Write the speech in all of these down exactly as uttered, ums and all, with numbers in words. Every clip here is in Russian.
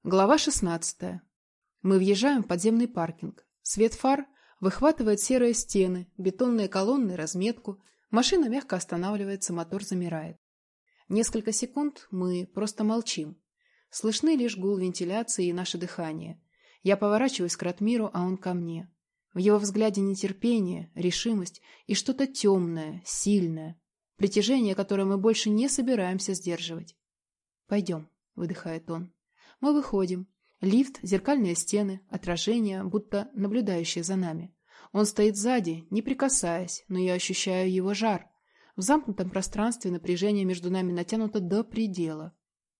Глава шестнадцатая. Мы въезжаем в подземный паркинг. Свет фар выхватывает серые стены, бетонные колонны, разметку. Машина мягко останавливается, мотор замирает. Несколько секунд мы просто молчим. Слышны лишь гул вентиляции и наше дыхание. Я поворачиваюсь к Ратмиру, а он ко мне. В его взгляде нетерпение, решимость и что-то темное, сильное. Притяжение, которое мы больше не собираемся сдерживать. «Пойдем», — выдыхает он. Мы выходим. Лифт, зеркальные стены, отражения, будто наблюдающие за нами. Он стоит сзади, не прикасаясь, но я ощущаю его жар. В замкнутом пространстве напряжение между нами натянуто до предела.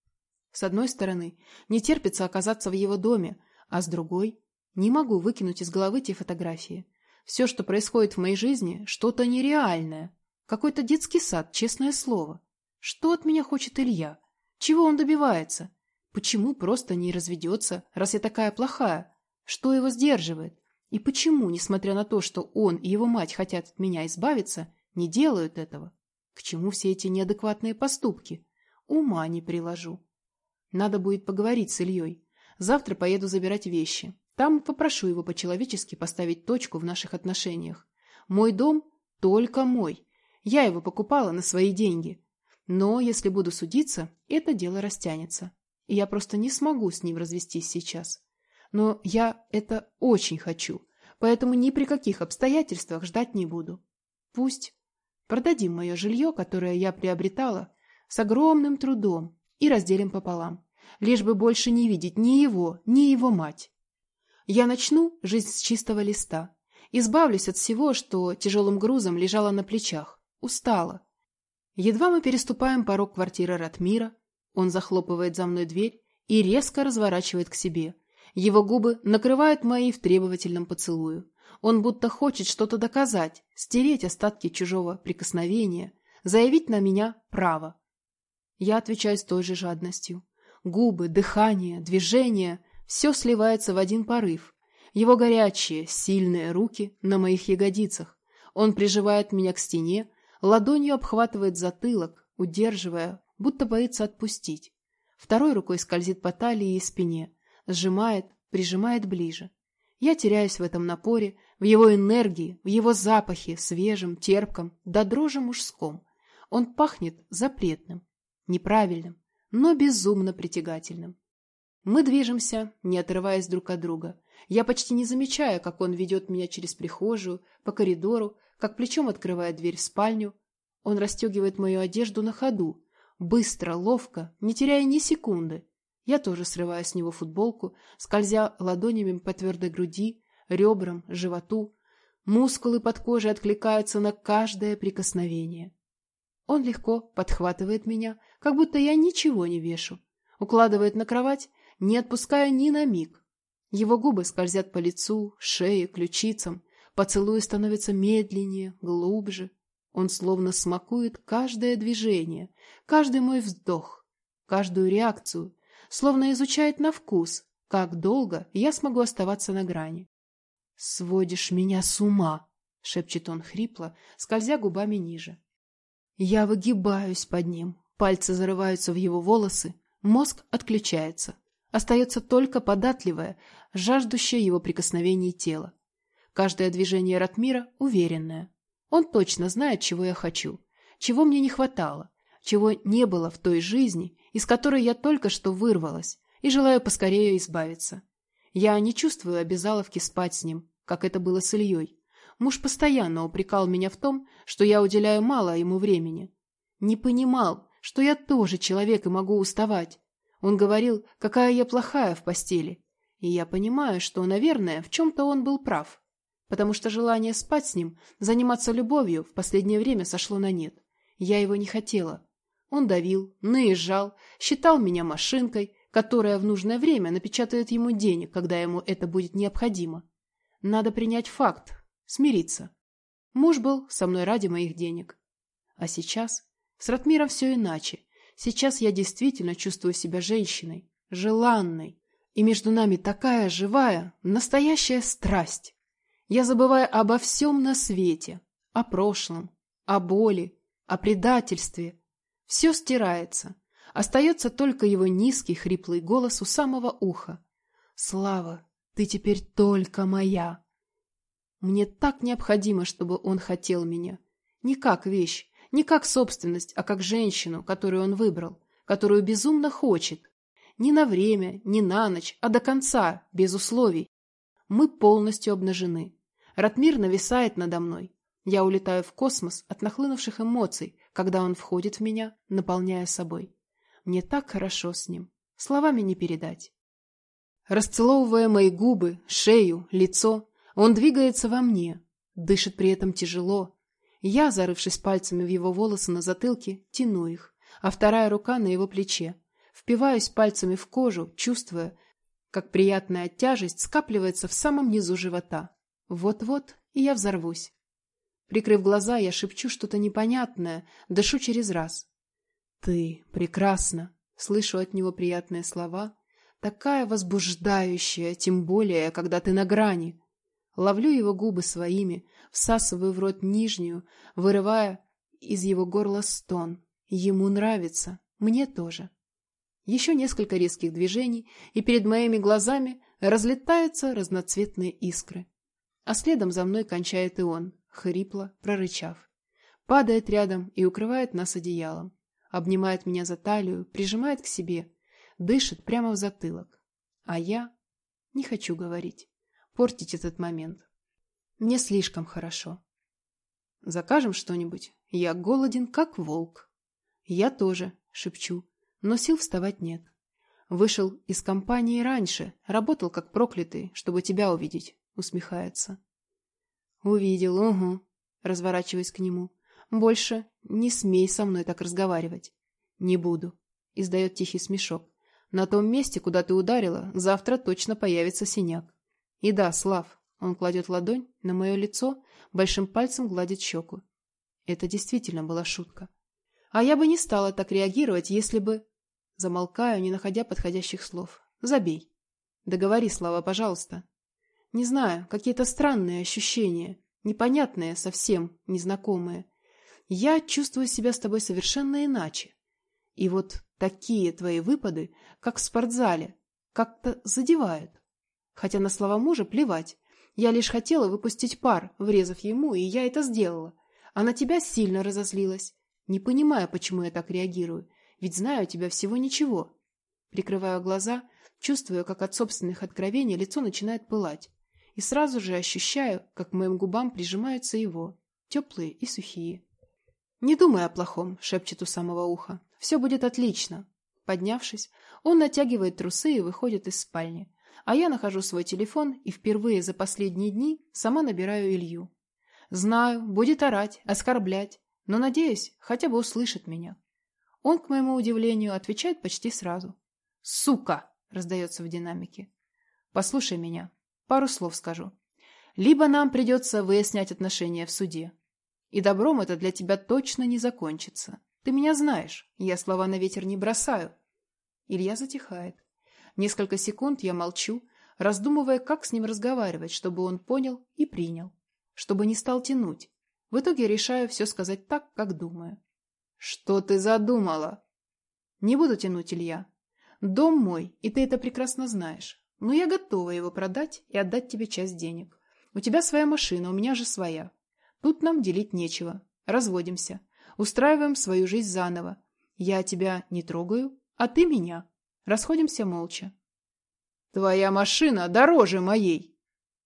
С одной стороны, не терпится оказаться в его доме, а с другой — не могу выкинуть из головы те фотографии. Все, что происходит в моей жизни, что-то нереальное. Какой-то детский сад, честное слово. Что от меня хочет Илья? Чего он добивается? Почему просто не разведется, раз я такая плохая? Что его сдерживает? И почему, несмотря на то, что он и его мать хотят от меня избавиться, не делают этого? К чему все эти неадекватные поступки? Ума не приложу. Надо будет поговорить с Ильей. Завтра поеду забирать вещи. Там попрошу его по-человечески поставить точку в наших отношениях. Мой дом только мой. Я его покупала на свои деньги. Но если буду судиться, это дело растянется. И я просто не смогу с ним развестись сейчас. Но я это очень хочу, поэтому ни при каких обстоятельствах ждать не буду. Пусть продадим мое жилье, которое я приобретала с огромным трудом, и разделим пополам, лишь бы больше не видеть ни его, ни его мать. Я начну жизнь с чистого листа, избавлюсь от всего, что тяжелым грузом лежало на плечах, устала. Едва мы переступаем порог квартиры Ратмира, он захлопывает за мной дверь и резко разворачивает к себе. Его губы накрывают мои в требовательном поцелую. Он будто хочет что-то доказать, стереть остатки чужого прикосновения, заявить на меня право. Я отвечаю с той же жадностью. Губы, дыхание, движение — все сливается в один порыв. Его горячие, сильные руки на моих ягодицах. Он прижимает меня к стене, ладонью обхватывает затылок, удерживая, будто боится отпустить. Второй рукой скользит по талии и спине, сжимает, прижимает ближе. Я теряюсь в этом напоре, в его энергии, в его запахе, свежем, терпком, до дрожи мужском. Он пахнет запретным, неправильным, но безумно притягательным. Мы движемся, не отрываясь друг от друга. Я почти не замечаю, как он ведет меня через прихожую, по коридору, как плечом открывает дверь в спальню. Он расстегивает мою одежду на ходу, быстро, ловко, не теряя ни секунды. Я тоже срываю с него футболку, скользя ладонями по твердой груди, ребрам, животу. Мускулы под кожей откликаются на каждое прикосновение. Он легко подхватывает меня, как будто я ничего не вешу, укладывает на кровать, не отпуская ни на миг. Его губы скользят по лицу, шее, ключицам, поцелуи становятся медленнее, глубже. Он словно смакует каждое движение, каждый мой вздох, каждую реакцию, словно изучает на вкус, как долго я смогу оставаться на грани. «Сводишь меня с ума!» — шепчет он хрипло, скользя губами ниже. Я выгибаюсь под ним, пальцы зарываются в его волосы, мозг отключается. Остается только податливое, жаждущее его прикосновений тело. Каждое движение Ратмира уверенное. Он точно знает, чего я хочу, чего мне не хватало, чего не было в той жизни, из которой я только что вырвалась, и желаю поскорее избавиться. Я не чувствую обязаловки спать с ним, как это было с Ильей. Муж постоянно упрекал меня в том, что я уделяю мало ему времени. Не понимал, что я тоже человек и могу уставать. Он говорил, какая я плохая в постели. И я понимаю, что, наверное, в чем-то он был прав. Потому что желание спать с ним, заниматься любовью в последнее время сошло на нет. Я его не хотела. Он давил, наезжал, считал меня машинкой, которая в нужное время напечатает ему денег, когда ему это будет необходимо. Надо принять факт, смириться. Муж был со мной ради моих денег. А сейчас с Ратмиром все иначе. Сейчас я действительно чувствую себя женщиной, желанной. И между нами такая живая, настоящая страсть. Я забываю обо всем на свете, о прошлом, о боли, о предательстве. Все стирается. Остается только его низкий хриплый голос у самого уха. «Слава, ты теперь только моя!» Мне так необходимо, чтобы он хотел меня. Не как вещь, не как собственность, а как женщину, которую он выбрал, которую безумно хочет. Не на время, не на ночь, а до конца, без условий. Мы полностью обнажены. Ратмир нависает надо мной. Я улетаю в космос от нахлынувших эмоций, когда он входит в меня, наполняя собой. Мне так хорошо с ним. Словами не передать. Расцеловывая мои губы, шею, лицо, он двигается во мне, дышит при этом тяжело. Я, зарывшись пальцами в его волосы на затылке, тяну их, а вторая рука на его плече. Впиваюсь пальцами в кожу, чувствуя, как приятная тяжесть скапливается в самом низу живота. Вот-вот, и я взорвусь. Прикрыв глаза, я шепчу что-то непонятное, дышу через раз. «Ты прекрасна!» Слышу от него приятные слова. Такая возбуждающая, тем более, когда ты на грани. Ловлю его губы своими, всасываю в рот нижнюю, вырывая из его горла стон. Ему нравится, мне тоже. Еще несколько резких движений, и перед моими глазами разлетаются разноцветные искры. А следом за мной кончает и он, хрипло прорычав. Падает рядом и укрывает нас одеялом. Обнимает меня за талию, прижимает к себе, дышит прямо в затылок. А я не хочу говорить, портить этот момент. Мне слишком хорошо. Закажем что-нибудь? Я голоден, как волк. Я тоже, шепчу, но сил вставать нет. Вышел из компании раньше, работал как проклятый, чтобы тебя увидеть, усмехается. Увидел, угу, разворачиваясь к нему. Больше не смей со мной так разговаривать. Не буду, издает тихий смешок. На том месте, куда ты ударила, завтра точно появится синяк. И да, Слав, он кладет ладонь на мое лицо, большим пальцем гладит щеку. Это действительно была шутка. А я бы не стала так реагировать, если бы... Замолкаю, не находя подходящих слов. Забей. Договори, Слава, пожалуйста. Не знаю, какие-то странные ощущения, непонятные совсем, незнакомые. Я чувствую себя с тобой совершенно иначе. И вот такие твои выпады, как в спортзале, как-то задевают. Хотя на слова мужа плевать. Я лишь хотела выпустить пар, врезав ему, и я это сделала. А на тебя сильно разозлилась. Не понимая, почему я так реагирую, ведь знаю тебя всего ничего. Прикрываю глаза, чувствую, как от собственных откровений лицо начинает пылать. И сразу же ощущаю, как к моим губам прижимаются его, теплые и сухие. «Не думай о плохом», — шепчет у самого уха. «Все будет отлично». Поднявшись, он натягивает трусы и выходит из спальни. А я нахожу свой телефон и впервые за последние дни сама набираю Илью. Знаю, будет орать, оскорблять, но, надеюсь, хотя бы услышит меня. Он, к моему удивлению, отвечает почти сразу. «Сука!» — раздается в динамике. «Послушай меня. Пару слов скажу. Либо нам придется выяснять отношения в суде. И добром это для тебя точно не закончится. Ты меня знаешь, я слова на ветер не бросаю». Илья затихает. Несколько секунд я молчу, раздумывая, как с ним разговаривать, чтобы он понял и принял. Чтобы не стал тянуть. В итоге решаю все сказать так, как думаю. «Что ты задумала?» «Не буду тянуть, Илья. Дом мой, и ты это прекрасно знаешь. Но я готова его продать и отдать тебе часть денег. У тебя своя машина, у меня же своя. Тут нам делить нечего. Разводимся. Устраиваем свою жизнь заново. Я тебя не трогаю, а ты меня. Расходимся молча». «Твоя машина дороже моей!»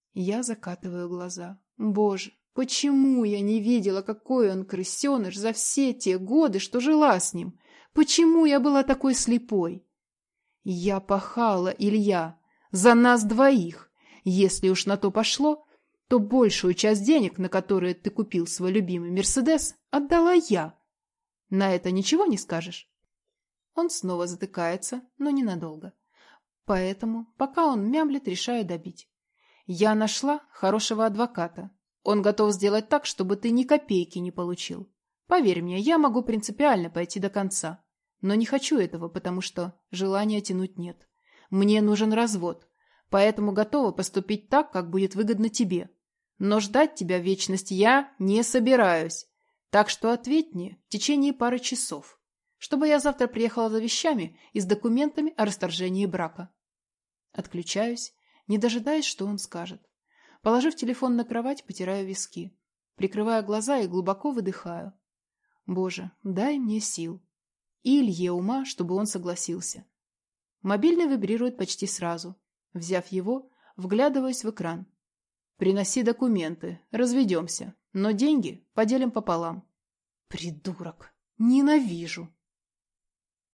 Я закатываю глаза. Боже, почему я не видела, какой он крысеныш за все те годы, что жила с ним? Почему я была такой слепой? Я пахала, Илья, за нас двоих. Если уж на то пошло, то большую часть денег, на которые ты купил свой любимый Мерседес, отдала я. На это ничего не скажешь? Он снова затыкается, но ненадолго. Поэтому, пока он мямлет, решаю добить. Я нашла хорошего адвоката. Он готов сделать так, чтобы ты ни копейки не получил. Поверь мне, я могу принципиально пойти до конца. Но не хочу этого, потому что желания тянуть нет. Мне нужен развод, поэтому готова поступить так, как будет выгодно тебе. Но ждать тебя в вечность я не собираюсь. Так что ответь мне в течение пары часов. Чтобы я завтра приехала за вещами и с документами о расторжении брака. Отключаюсь, не дожидаясь, что он скажет. Положив телефон на кровать, потираю виски. Прикрываю глаза и глубоко выдыхаю. Боже, дай мне сил. И Илье ума, чтобы он согласился. Мобильный вибрирует почти сразу. Взяв его, вглядываюсь в экран. «Приноси документы, разведемся, но деньги поделим пополам». Придурок! Ненавижу!